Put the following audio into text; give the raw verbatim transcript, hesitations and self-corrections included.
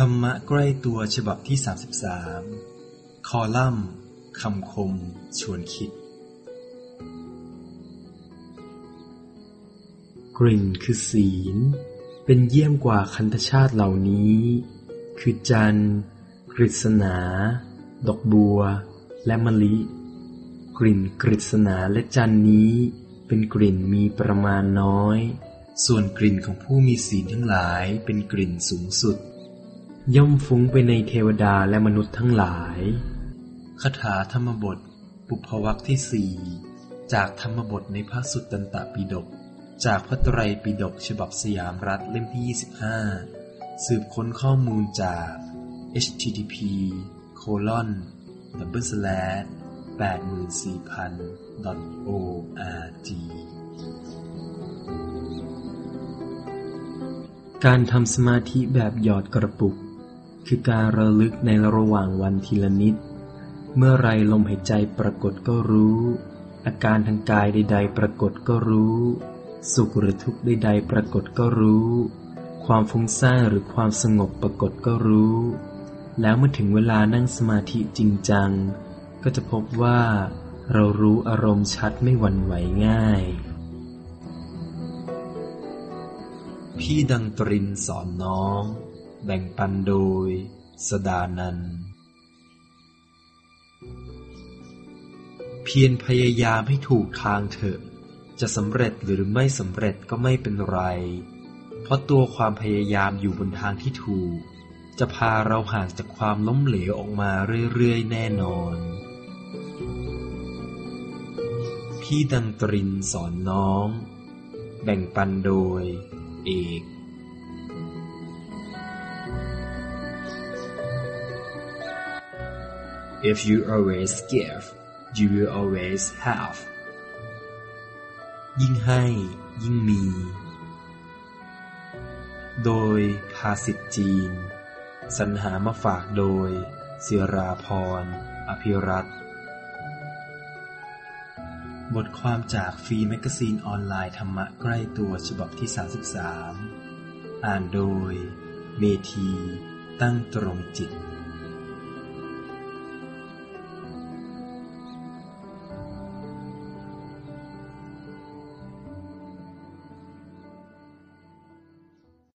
รรมะใกล้ตัวฉบับที่สามสิบสามคอลัมน์คำคมชวนคิดกลิ่นคือศีลเป็นเยี่ยมกว่าคันธชาติเหล่านี้คือจันทร์กฤษณาดอกบัวและมะลิกลิ่นกฤษณาและจันทร์นี้เป็นกลิ่นมีประมาณน้อยส่วนกลิ่นของผู้มีศีลทั้งหลายเป็นกลิ่นสูงสุดย่อมฟุ้งไปในเทวดาและมนุษย์ทั้งหลายคาถาธรรมบทปุพพวรรคที่สี่จากธรรมบทในพระสุตตันตปิฎกจากพระไตรปิฎกฉบับสยามรัฐเล่มที่ยี่สิบห้าสืบค้นข้อมูลจาก เอช ที ที พี โคลอน ดับเบิลสแลช แปดหมื่นสี่พัน ดอท โอ อาร์ จี การทำสมาธิแบบหยอดกระปุกคือการระลึกในระหว่างวันทีละนิดเมื่อไรลมหายใจปรากฏก็รู้อาการทางกายใดๆปรากฏก็รู้สุขหรือทุกข์ใดๆปรากฏก็รู้ความฟุ้งซ่านหรือความสงบปรากฏก็รู้แล้วเมื่อถึงเวลานั่งสมาธิจริงจังก็จะพบว่าเรารู้อารมณ์ชัดไม่หวั่นไหวง่ายพี่ดังตรินสอนน้องแบ่งปันโดยสดานันท์เพียรพยายามให้ถูกทางเถอะจะสำเร็จหรือไม่สำเร็จก็ไม่เป็นไรเพราะตัวความพยายามอยู่บนทางที่ถูกจะพาเราห่างจากความล้มเหลวออกมาเรื่อยๆแน่นอนพี่ดังตรินสอนน้องแบ่งปันโดยเอก If you always give, you will always have. ยิ่งให้ยิ่งมีโดยภาษิตจีนสรรหามาฝากโดยศิราพรอภิรัตน์บทความจากฟรีแมกกาซีนออนไลน์ธรรมะใกล้ตัวฉบับที่สามสิบสามอ่านโดยเมธีตั้งตรงจิต